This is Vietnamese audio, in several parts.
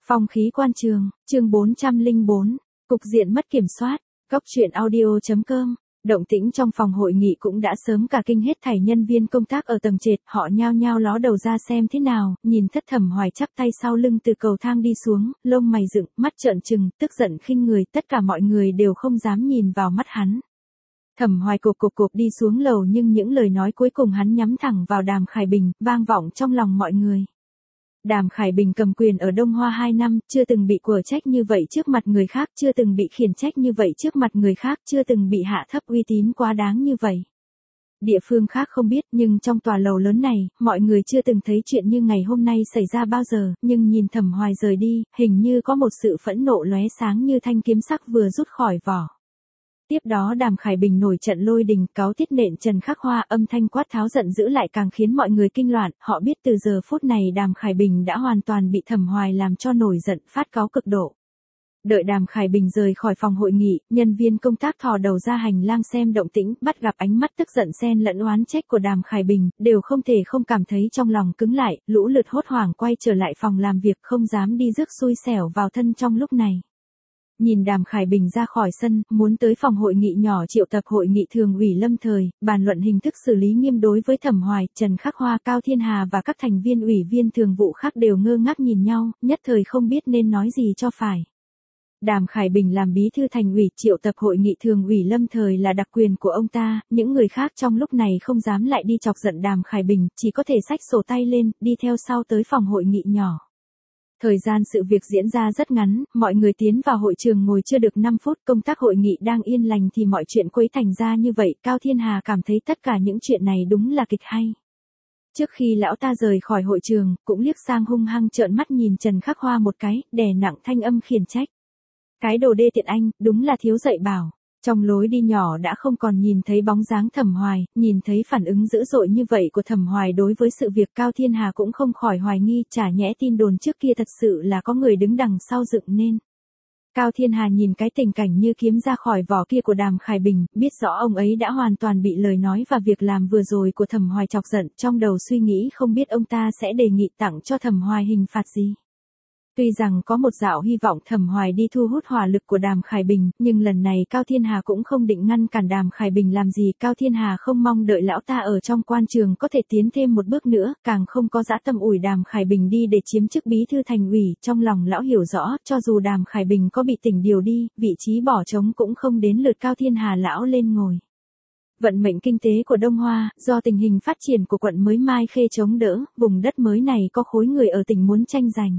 Phong khí quan trường, chương 404, cục diện mất kiểm soát, Cóc truyện audio.com. Động tĩnh trong phòng hội nghị cũng đã sớm cả kinh hết thảy nhân viên công tác ở tầng trệt, họ nhao nhao ló đầu ra xem thế nào, nhìn Thất Thẩm Hoài chắp tay sau lưng từ cầu thang đi xuống, lông mày dựng, mắt trợn trừng, tức giận khinh người, tất cả mọi người đều không dám nhìn vào mắt hắn. Thẩm Hoài cộp đi xuống lầu, nhưng những lời nói cuối cùng hắn nhắm thẳng vào Đàm Khải Bình, vang vọng trong lòng mọi người. Đàm Khải Bình cầm quyền ở Đông Hoa 2 năm, chưa từng bị quở trách như vậy trước mặt người khác, chưa từng bị khiển trách như vậy trước mặt người khác, chưa từng bị hạ thấp uy tín quá đáng như vậy. Địa phương khác không biết, nhưng trong tòa lầu lớn này, mọi người chưa từng thấy chuyện như ngày hôm nay xảy ra bao giờ, nhưng nhìn Thẩm Hoài rời đi, hình như có một sự phẫn nộ lóe sáng như thanh kiếm sắc vừa rút khỏi vỏ. Tiếp đó Đàm Khải Bình nổi trận lôi đình, cáu tiết nện Trần Khắc Hoa, âm thanh quát tháo giận dữ lại càng khiến mọi người kinh loạn, họ biết từ giờ phút này Đàm Khải Bình đã hoàn toàn bị Thẩm Hoài làm cho nổi giận, phát cáu cực độ. Đợi Đàm Khải Bình rời khỏi phòng hội nghị, nhân viên công tác thò đầu ra hành lang xem động tĩnh, bắt gặp ánh mắt tức giận xen lẫn oán trách của Đàm Khải Bình, đều không thể không cảm thấy trong lòng cứng lại, lũ lượt hốt hoảng quay trở lại phòng làm việc, không dám đi rước xui xẻo vào thân trong lúc này. Nhìn Đàm Khải Bình ra khỏi sân, muốn tới phòng hội nghị nhỏ triệu tập hội nghị thường ủy lâm thời, bàn luận hình thức xử lý nghiêm đối với Thẩm Hoài, Trần Khắc Hoa, Cao Thiên Hà và các thành viên ủy viên thường vụ khác đều ngơ ngác nhìn nhau, nhất thời không biết nên nói gì cho phải. Đàm Khải Bình làm bí thư thành ủy, triệu tập hội nghị thường ủy lâm thời là đặc quyền của ông ta, những người khác trong lúc này không dám lại đi chọc giận Đàm Khải Bình, chỉ có thể xách sổ tay lên, đi theo sau tới phòng hội nghị nhỏ. Thời gian sự việc diễn ra rất ngắn, mọi người tiến vào hội trường ngồi chưa được 5 phút, công tác hội nghị đang yên lành thì mọi chuyện quấy thành ra như vậy, Cao Thiên Hà cảm thấy tất cả những chuyện này đúng là kịch hay. Trước khi lão ta rời khỏi hội trường, cũng liếc sang hung hăng trợn mắt nhìn Trần Khắc Hoa một cái, đè nặng thanh âm khiển trách. Cái đồ đê tiện anh, đúng là thiếu dạy bảo. Trong lối đi nhỏ đã không còn nhìn thấy bóng dáng Thẩm Hoài, nhìn thấy phản ứng dữ dội như vậy của Thẩm Hoài đối với sự việc, Cao Thiên Hà cũng không khỏi hoài nghi, chả nhẽ tin đồn trước kia thật sự là có người đứng đằng sau dựng nên. Cao Thiên Hà nhìn cái tình cảnh như kiếm ra khỏi vỏ kia của Đàm Khải Bình, biết rõ ông ấy đã hoàn toàn bị lời nói và việc làm vừa rồi của Thẩm Hoài chọc giận, trong đầu suy nghĩ không biết ông ta sẽ đề nghị tặng cho Thẩm Hoài hình phạt gì. Tuy rằng có một dạo hy vọng Thẩm Hoài đi thu hút hỏa lực của Đàm Khải Bình, nhưng lần này Cao Thiên Hà cũng không định ngăn cản Đàm Khải Bình làm gì, Cao Thiên Hà không mong đợi lão ta ở trong quan trường có thể tiến thêm một bước nữa, càng không có dã tâm ủi Đàm Khải Bình đi để chiếm chức bí thư thành ủy, trong lòng lão hiểu rõ, cho dù Đàm Khải Bình có bị tỉnh điều đi, vị trí bỏ trống cũng không đến lượt Cao Thiên Hà lão lên ngồi. Vận mệnh kinh tế của Đông Hoa, do tình hình phát triển của quận mới Mai Khê chống đỡ, vùng đất mới này có khối người ở tỉnh muốn tranh giành.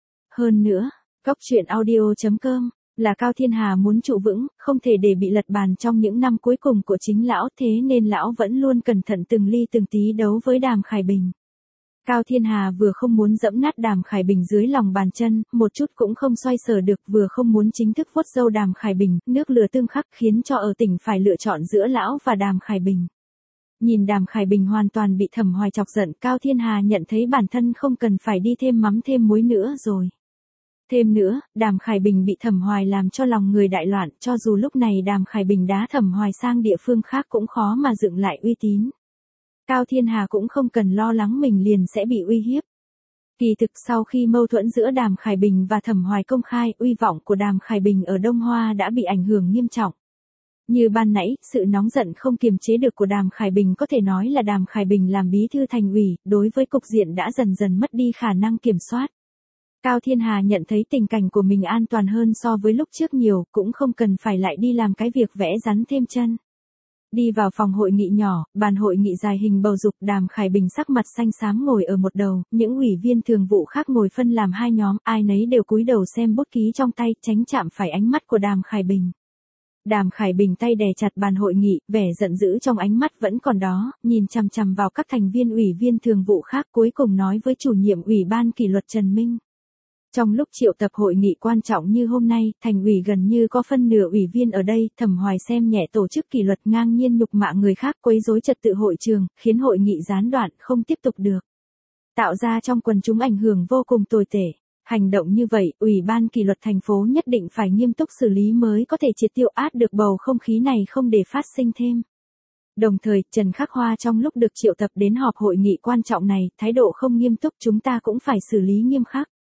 Hơn nữa, Cóc truyện audio.com, là Cao Thiên Hà muốn trụ vững, không thể để bị lật bàn trong những năm cuối cùng của chính lão, thế nên lão vẫn luôn cẩn thận từng ly từng tí đấu với Đàm Khải Bình. Cao Thiên Hà vừa không muốn dẫm nát Đàm Khải Bình dưới lòng bàn chân, một chút cũng không xoay sở được, vừa không muốn chính thức vuốt râu Đàm Khải Bình, nước lửa tương khắc khiến cho ở tỉnh phải lựa chọn giữa lão và Đàm Khải Bình. Nhìn Đàm Khải Bình hoàn toàn bị Thẩm Hoài chọc giận, Cao Thiên Hà nhận thấy bản thân không cần phải đi thêm mắm thêm muối nữa rồi. Thêm nữa, Đàm Khải Bình bị Thẩm Hoài làm cho lòng người đại loạn, cho dù lúc này Đàm Khải Bình đá Thẩm Hoài sang địa phương khác cũng khó mà dựng lại uy tín. Cao Thiên Hà cũng không cần lo lắng mình liền sẽ bị uy hiếp. Kỳ thực sau khi mâu thuẫn giữa Đàm Khải Bình và Thẩm Hoài công khai, uy vọng của Đàm Khải Bình ở Đông Hoa đã bị ảnh hưởng nghiêm trọng. Như ban nãy, sự nóng giận không kiềm chế được của Đàm Khải Bình có thể nói là Đàm Khải Bình làm bí thư thành ủy, đối với cục diện đã dần dần mất đi khả năng kiểm soát. Cao Thiên Hà nhận thấy tình cảnh của mình an toàn hơn so với lúc trước nhiều, cũng không cần phải lại đi làm cái việc vẽ rắn thêm chân. Đi vào phòng hội nghị nhỏ, bàn hội nghị dài hình bầu dục, Đàm Khải Bình sắc mặt xanh xám ngồi ở một đầu, những ủy viên thường vụ khác ngồi phân làm hai nhóm, ai nấy đều cúi đầu xem bút ký trong tay, tránh chạm phải ánh mắt của Đàm Khải Bình. Đàm Khải Bình tay đè chặt bàn hội nghị, vẻ giận dữ trong ánh mắt vẫn còn đó, nhìn chằm chằm vào các thành viên ủy viên thường vụ khác, cuối cùng nói với chủ nhiệm ủy ban kỷ luật Trần Minh. Trong lúc triệu tập hội nghị quan trọng như hôm nay, thành ủy gần như có phân nửa ủy viên ở đây, Thẩm Hoài xem nhẹ tổ chức kỷ luật, ngang nhiên nhục mạ người khác, quấy rối trật tự hội trường, khiến hội nghị gián đoạn, không tiếp tục được. Tạo ra trong quần chúng ảnh hưởng vô cùng tồi tệ. Hành động như vậy, Ủy ban kỷ luật thành phố nhất định phải nghiêm túc xử lý mới có thể triệt tiêu át được bầu không khí này không để phát sinh thêm. Đồng thời, Trần Khắc Hoa trong lúc được triệu tập đến họp hội nghị quan trọng này, thái độ không nghiêm túc chúng ta cũng phải xử lý nghiêm khắc.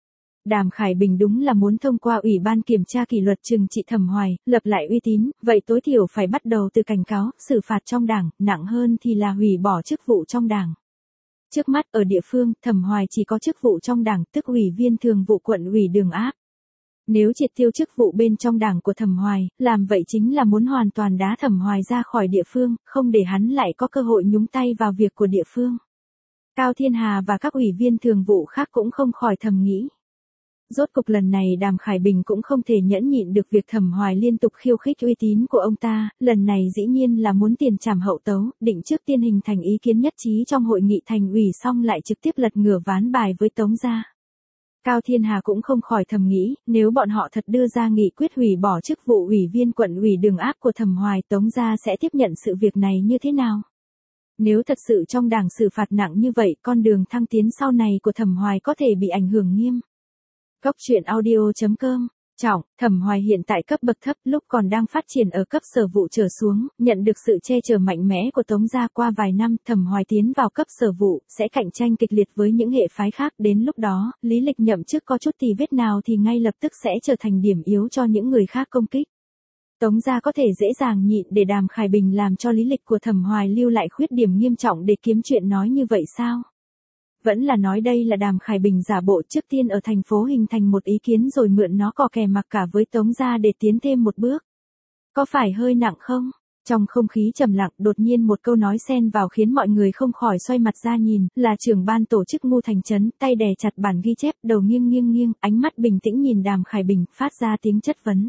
Đàm Khải Bình đúng là muốn thông qua Ủy ban kiểm tra kỷ luật trừng trị Thẩm Hoài, lập lại uy tín, vậy tối thiểu phải bắt đầu từ cảnh cáo, xử phạt trong đảng, nặng hơn thì là hủy bỏ chức vụ trong đảng. Trước mắt ở địa phương, Thẩm Hoài chỉ có chức vụ trong đảng, tức ủy viên thường vụ quận ủy Đường Áp. Nếu triệt tiêu chức vụ bên trong đảng của Thẩm Hoài, làm vậy chính là muốn hoàn toàn đá Thẩm Hoài ra khỏi địa phương, không để hắn lại có cơ hội nhúng tay vào việc của địa phương. Cao Thiên Hà và các ủy viên thường vụ khác cũng không khỏi thầm nghĩ. Rốt cục lần này Đàm Khải Bình cũng không thể nhẫn nhịn được việc Thẩm Hoài liên tục khiêu khích uy tín của ông ta, lần này dĩ nhiên là muốn tiền trảm hậu tấu, định trước tiên hình thành ý kiến nhất trí trong hội nghị thành ủy xong lại trực tiếp lật ngửa ván bài với Tống gia. Cao Thiên Hà cũng không khỏi thầm nghĩ, nếu bọn họ thật đưa ra nghị quyết hủy bỏ chức vụ ủy viên quận ủy Đường Áp của Thẩm Hoài, Tống gia sẽ tiếp nhận sự việc này như thế nào? Nếu thật sự trong đảng xử phạt nặng như vậy, con đường thăng tiến sau này của Thẩm Hoài có thể bị ảnh hưởng nghiêm. Cốc truyện audio.com. Trọng, Thẩm Hoài hiện tại cấp bậc thấp, lúc còn đang phát triển ở cấp sở vụ trở xuống, nhận được sự che chở mạnh mẽ của Tống gia. Qua vài năm, Thẩm Hoài tiến vào cấp sở vụ, sẽ cạnh tranh kịch liệt với những hệ phái khác. Đến lúc đó, lý lịch nhậm chức có chút tì vết nào thì ngay lập tức sẽ trở thành điểm yếu cho những người khác công kích. Tống gia có thể dễ dàng nhịn để Đàm Khải Bình làm cho lý lịch của Thẩm Hoài lưu lại khuyết điểm nghiêm trọng để kiếm chuyện nói như vậy sao? Vẫn là nói đây là Đàm Khải Bình giả bộ, trước tiên ở thành phố hình thành một ý kiến rồi mượn nó cò kè mặc cả với Tống gia để tiến thêm một bước. Có phải hơi nặng không? Trong không khí trầm lặng, đột nhiên một câu nói xen vào khiến mọi người không khỏi xoay mặt ra nhìn, là trưởng ban tổ chức Ngô Thành Chấn, tay đè chặt bản ghi chép, đầu nghiêng, ánh mắt bình tĩnh nhìn Đàm Khải Bình, phát ra tiếng chất vấn.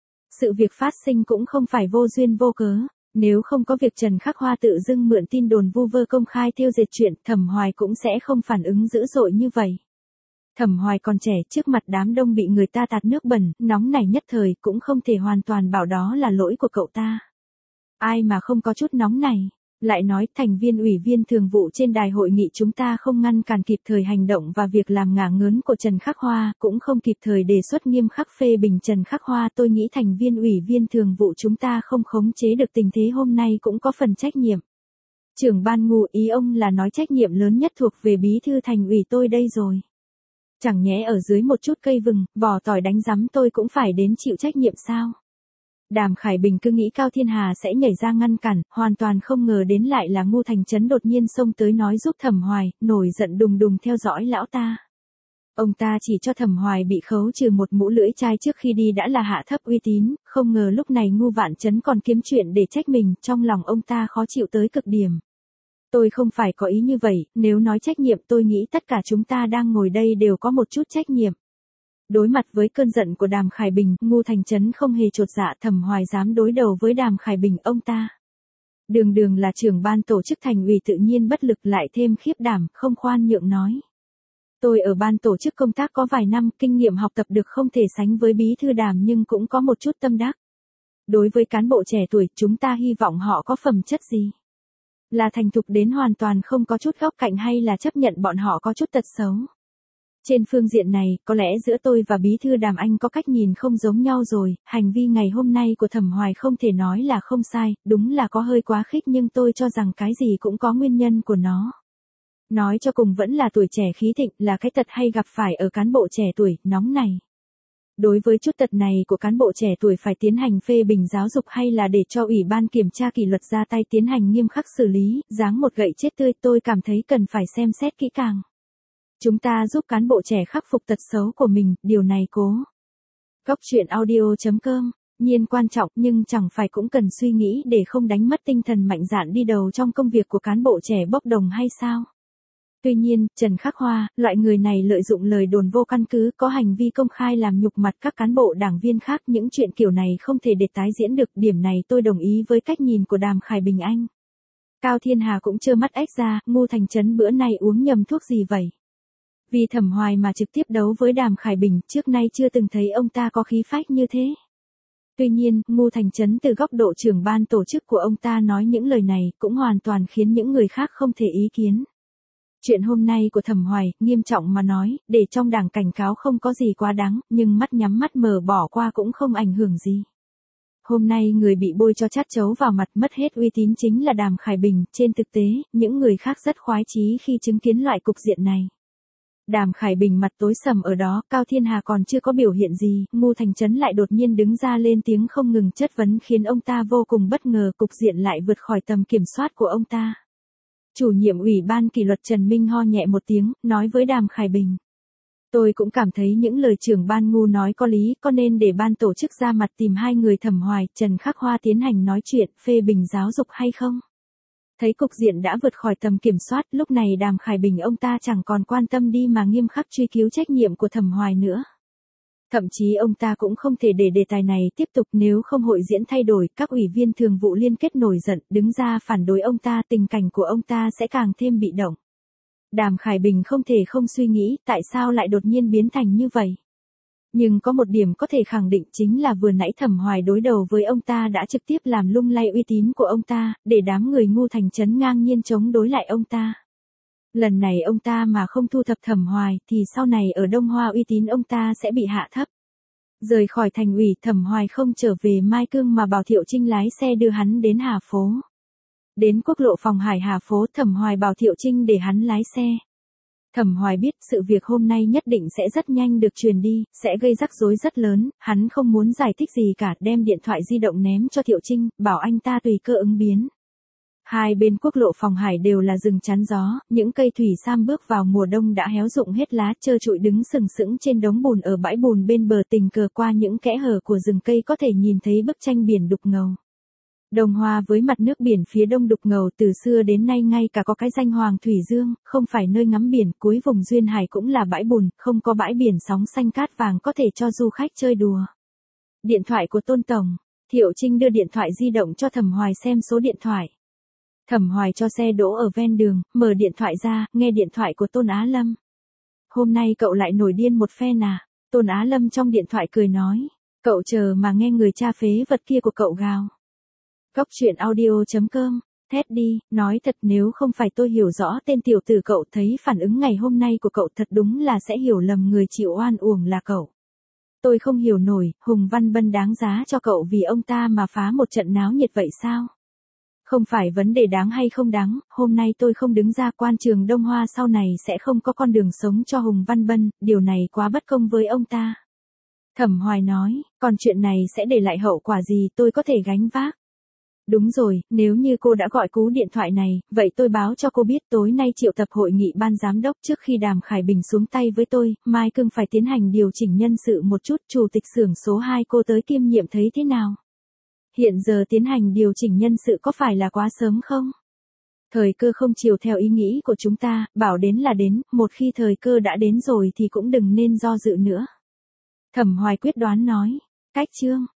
Sự việc phát sinh cũng không phải vô duyên vô cớ. Nếu không có việc Trần Khắc Hoa tự dưng mượn tin đồn vu vơ công khai tiêu diệt chuyện, Thẩm Hoài cũng sẽ không phản ứng dữ dội như vậy. Thẩm Hoài còn trẻ, trước mặt đám đông bị người ta tạt nước bẩn, nóng nảy nhất thời, cũng không thể hoàn toàn bảo đó là lỗi của cậu ta. Ai mà không có chút nóng này. Lại nói, thành viên ủy viên thường vụ trên đài hội nghị chúng ta không ngăn cản kịp thời hành động và việc làm ngả ngớn của Trần Khắc Hoa, cũng không kịp thời đề xuất nghiêm khắc phê bình Trần Khắc Hoa. Tôi nghĩ thành viên ủy viên thường vụ chúng ta không khống chế được tình thế hôm nay cũng có phần trách nhiệm. Trưởng ban Ngô, ý ông là nói trách nhiệm lớn nhất thuộc về bí thư thành ủy tôi đây rồi. Chẳng nhẽ ở dưới một chút cây vừng, vỏ tỏi đánh rắm tôi cũng phải đến chịu trách nhiệm sao? Đàm Khải Bình cứ nghĩ Cao Thiên Hà sẽ nhảy ra ngăn cản, hoàn toàn không ngờ đến lại là Ngô Thành Chấn đột nhiên xông tới nói giúp Thẩm Hoài, nổi giận đùng đùng theo dõi lão ta. Ông ta chỉ cho Thẩm Hoài bị khấu trừ một mũ lưỡi chai trước khi đi đã là hạ thấp uy tín, không ngờ lúc này Ngô Vạn Chấn còn kiếm chuyện để trách mình, trong lòng ông ta khó chịu tới cực điểm. Tôi không phải có ý như vậy, nếu nói trách nhiệm tôi nghĩ tất cả chúng ta đang ngồi đây đều có một chút trách nhiệm. Đối mặt với cơn giận của Đàm Khải Bình, Ngô Thành Chấn không hề chột dạ. Thẩm Hoài dám đối đầu với Đàm Khải Bình, ông ta đường là trưởng ban tổ chức thành ủy tự nhiên bất lực, lại thêm khiếp đảm, không khoan nhượng nói. Tôi ở ban tổ chức công tác có vài năm, kinh nghiệm học tập được không thể sánh với bí thư Đàm nhưng cũng có một chút tâm đắc. Đối với cán bộ trẻ tuổi, chúng ta hy vọng họ có phẩm chất gì? Là thành thục đến hoàn toàn không có chút góc cạnh hay là chấp nhận bọn họ có chút tật xấu? Trên phương diện này, có lẽ giữa tôi và bí thư Đàm anh có cách nhìn không giống nhau rồi, hành vi ngày hôm nay của Thẩm Hoài không thể nói là không sai, đúng là có hơi quá khích nhưng tôi cho rằng cái gì cũng có nguyên nhân của nó. Nói cho cùng vẫn là tuổi trẻ khí thịnh, là cái tật hay gặp phải ở cán bộ trẻ tuổi, nóng này. Đối với chút tật này của cán bộ trẻ tuổi phải tiến hành phê bình giáo dục hay là để cho Ủy ban kiểm tra kỷ luật ra tay tiến hành nghiêm khắc xử lý, giáng một gậy chết tươi, tôi cảm thấy cần phải xem xét kỹ càng. Chúng ta giúp cán bộ trẻ khắc phục tật xấu của mình, điều này cố. Cốc truyện audio.com, nhiên quan trọng nhưng chẳng phải cũng cần suy nghĩ để không đánh mất tinh thần mạnh dạn đi đầu trong công việc của cán bộ trẻ bốc đồng hay sao? Tuy nhiên, Trần Khắc Hoa, loại người này lợi dụng lời đồn vô căn cứ, có hành vi công khai làm nhục mặt các cán bộ đảng viên khác, những chuyện kiểu này không thể để tái diễn được, điểm này tôi đồng ý với cách nhìn của Đàm Khải Bình anh. Cao Thiên Hà cũng trơ mắt ếch ra, Ngô Thành Chấn bữa nay uống nhầm thuốc gì vậy? Vì Thẩm Hoài mà trực tiếp đấu với Đàm Khải Bình, trước nay chưa từng thấy ông ta có khí phách như thế. Tuy nhiên, Ngô Thành Chấn từ góc độ trưởng ban tổ chức của ông ta nói những lời này, cũng hoàn toàn khiến những người khác không thể ý kiến. Chuyện hôm nay của Thẩm Hoài, nghiêm trọng mà nói, để trong đảng cảnh cáo không có gì quá đáng, nhưng mắt nhắm mắt mở bỏ qua cũng không ảnh hưởng gì. Hôm nay người bị bôi cho chát chấu vào mặt mất hết uy tín chính là Đàm Khải Bình, trên thực tế, những người khác rất khoái chí khi chứng kiến loại cục diện này. Đàm Khải Bình mặt tối sầm ở đó, Cao Thiên Hà còn chưa có biểu hiện gì, Ngô Thành Trấn lại đột nhiên đứng ra lên tiếng không ngừng chất vấn khiến ông ta vô cùng bất ngờ, cục diện lại vượt khỏi tầm kiểm soát của ông ta. Chủ nhiệm ủy ban kỷ luật Trần Minh ho nhẹ một tiếng, nói với Đàm Khải Bình. Tôi cũng cảm thấy những lời trưởng ban Ngu nói có lý, có nên để ban tổ chức ra mặt tìm hai người Thẩm Hoài, Trần Khắc Hoa tiến hành nói chuyện, phê bình giáo dục hay không? Thấy cục diện đã vượt khỏi tầm kiểm soát, lúc này Đàm Khải Bình ông ta chẳng còn quan tâm đi mà nghiêm khắc truy cứu trách nhiệm của Thẩm Hoài nữa. Thậm chí ông ta cũng không thể để đề tài này tiếp tục, nếu không hội diễn thay đổi, các ủy viên thường vụ liên kết nổi giận, đứng ra phản đối ông ta, tình cảnh của ông ta sẽ càng thêm bị động. Đàm Khải Bình không thể không suy nghĩ, tại sao lại đột nhiên biến thành như vậy. Nhưng có một điểm có thể khẳng định chính là vừa nãy Thẩm Hoài đối đầu với ông ta đã trực tiếp làm lung lay uy tín của ông ta, để đám người Ngô Thành Trấn ngang nhiên chống đối lại ông ta. Lần này ông ta mà không thu thập Thẩm Hoài thì sau này ở Đông Hoa uy tín ông ta sẽ bị hạ thấp. Rời khỏi thành ủy, Thẩm Hoài không trở về Mai Cương mà bảo Thiệu Trinh lái xe đưa hắn đến Hà Phố. Đến quốc lộ Phòng Hải Hà Phố, Thẩm Hoài bảo Thiệu Trinh để hắn lái xe. Thẩm Hoài biết sự việc hôm nay nhất định sẽ rất nhanh được truyền đi, sẽ gây rắc rối rất lớn, hắn không muốn giải thích gì cả, đem điện thoại di động ném cho Thiệu Trinh, bảo anh ta tùy cơ ứng biến. Hai bên quốc lộ Phòng Hải đều là rừng chắn gió, những cây thủy sam bước vào mùa đông đã héo rụng hết lá, trơ trụi đứng sừng sững trên đống bùn ở bãi bùn bên bờ, tình cờ qua những kẽ hở của rừng cây có thể nhìn thấy bức tranh biển đục ngầu. Đồng Hoa với mặt nước biển phía đông đục ngầu, từ xưa đến nay ngay cả có cái danh Hoàng Thủy Dương, không phải nơi ngắm biển, cuối vùng duyên hải cũng là bãi bùn, không có bãi biển sóng xanh cát vàng có thể cho du khách chơi đùa. Điện thoại của Tôn Tổng. Thiệu Trinh đưa điện thoại di động cho Thẩm Hoài xem số điện thoại. Thẩm Hoài cho xe đỗ ở ven đường, mở điện thoại ra, nghe điện thoại của Tôn Á Lâm. Hôm nay cậu lại nổi điên một phen à? Tôn Á Lâm trong điện thoại cười nói. Cậu chờ mà nghe người cha phế vật kia của cậu gào. Cóc truyện audio.com, thét đi, nói thật, nếu không phải tôi hiểu rõ tên tiểu tử cậu, thấy phản ứng ngày hôm nay của cậu thật đúng là sẽ hiểu lầm người chịu oan uổng là cậu. Tôi không hiểu nổi, Hùng Văn Bân đáng giá cho cậu vì ông ta mà phá một trận náo nhiệt vậy sao? Không phải vấn đề đáng hay không đáng, hôm nay tôi không đứng ra, quan trường Đông Hoa sau này sẽ không có con đường sống cho Hùng Văn Bân, điều này quá bất công với ông ta. Thẩm Hoài nói, còn chuyện này sẽ để lại hậu quả gì tôi có thể gánh vác. Đúng rồi, nếu như cô đã gọi cú điện thoại này, vậy tôi báo cho cô biết tối nay triệu tập hội nghị ban giám đốc, trước khi Đàm Khải Bình xuống tay với tôi, Mai Cương phải tiến hành điều chỉnh nhân sự một chút, chủ tịch xưởng số 2 cô tới kiêm nhiệm thấy thế nào? Hiện giờ tiến hành điều chỉnh nhân sự có phải là quá sớm không? Thời cơ không chiều theo ý nghĩ của chúng ta, bảo đến là đến, một khi thời cơ đã đến rồi thì cũng đừng nên do dự nữa. Thẩm Hoài quyết đoán nói, cách chương.